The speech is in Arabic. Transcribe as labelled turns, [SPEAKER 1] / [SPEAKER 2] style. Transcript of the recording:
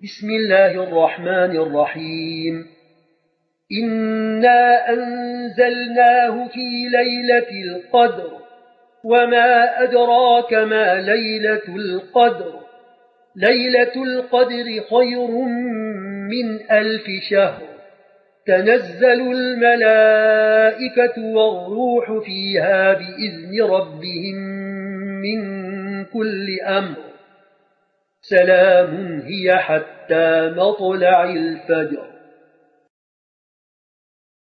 [SPEAKER 1] بسم الله الرحمن الرحيم إنا أنزلناه في ليلة القدر وما أدراك ما ليلة القدر ليلة القدر خير من 1000 شهر تنزل الملائكة والروح فيها بإذن ربهم من كل أمر سلام هي حتى مطلع الفجر